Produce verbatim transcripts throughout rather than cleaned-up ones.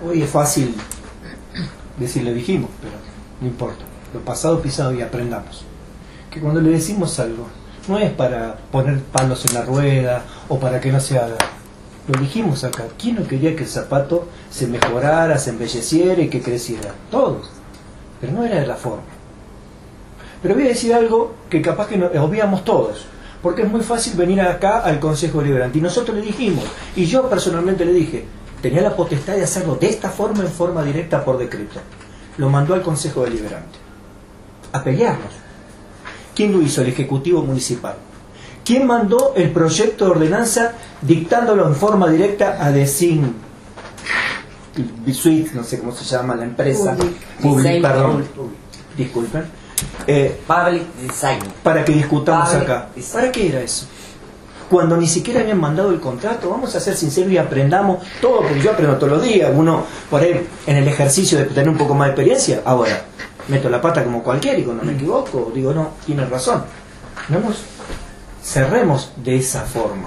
Hoy es fácil decir lo dijimos, pero no importa. Lo pasado pisado y aprendamos. Que cuando le decimos algo, no es para poner palos en la rueda o para que no se haga. Lo dijimos acá. ¿Quién no quería que el zapato se mejorara, se embelleciera y que creciera? Todos. Pero no era de la forma. Pero voy a decir algo que capaz que no, obviamos todos. Porque es muy fácil venir acá al Consejo Deliberante. Y nosotros le dijimos, y yo personalmente le dije, tenía la potestad de hacerlo de esta forma, en forma directa por decreto. Lo mandó al Consejo Deliberante. A pelearnos. ¿Quién lo hizo? El Ejecutivo Municipal. ¿Quién mandó el proyecto de ordenanza dictándolo en forma directa a Design Suite, no sé cómo se llama la empresa? Public, Public, Design, perdón. Disculpen. Eh, Public Design. Para que discutamos Public acá. Design. ¿Para qué era eso? Cuando ni siquiera habían mandado el contrato. Vamos a ser sinceros y aprendamos todo, porque yo aprendo todos los días. Uno, por ahí, en el ejercicio de tener un poco más de experiencia, ahora meto la pata como cualquiera y cuando me equivoco digo, no, tienes razón. No nos cerremos de esa forma.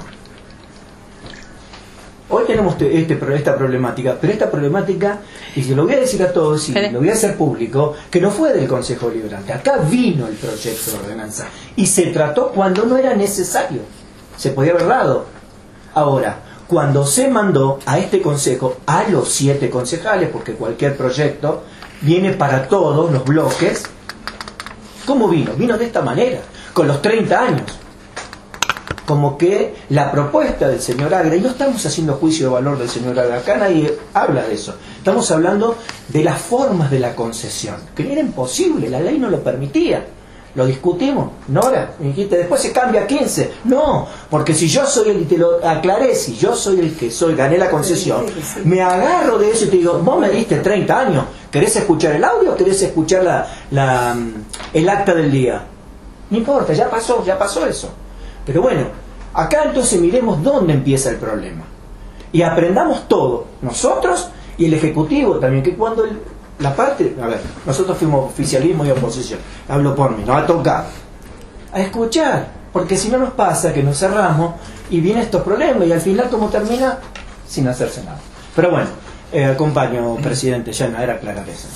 Hoy tenemos este, esta problemática, pero esta problemática, y se lo voy a decir a todos y lo voy a hacer público, que no fue del Consejo Deliberante. Acá vino el proyecto de ordenanza y se trató cuando no era necesario. Se podía haber dado. Ahora, cuando se mandó a este consejo, a los siete concejales, porque cualquier proyecto viene para todos los bloques, ¿cómo vino? Vino de esta manera, con los treinta años. Como que la propuesta del señor Agra, y no estamos haciendo juicio de valor del señor Agra, acá nadie habla de eso, estamos hablando de las formas de la concesión, que era imposible, la ley no lo permitía. Lo discutimos, Nora, me dijiste, después se cambia a quince. No, porque si yo soy el, y te lo aclaré, si yo soy el que soy, gané la concesión, me agarro de eso y te digo, vos me diste treinta años, ¿querés escuchar el audio o querés escuchar la, la, el acta del día? No importa, ya pasó, ya pasó eso. Pero bueno, acá entonces miremos dónde empieza el problema. Y aprendamos todo, nosotros y el Ejecutivo también, que cuando el, la parte, a ver, nosotros fuimos oficialismo y oposición, hablo por mí, nos ha tocado a escuchar, porque si no nos pasa que nos cerramos y vienen estos problemas y al final como termina sin hacerse nada. Pero bueno, eh, acompaño, presidente, ya no era aclarar eso.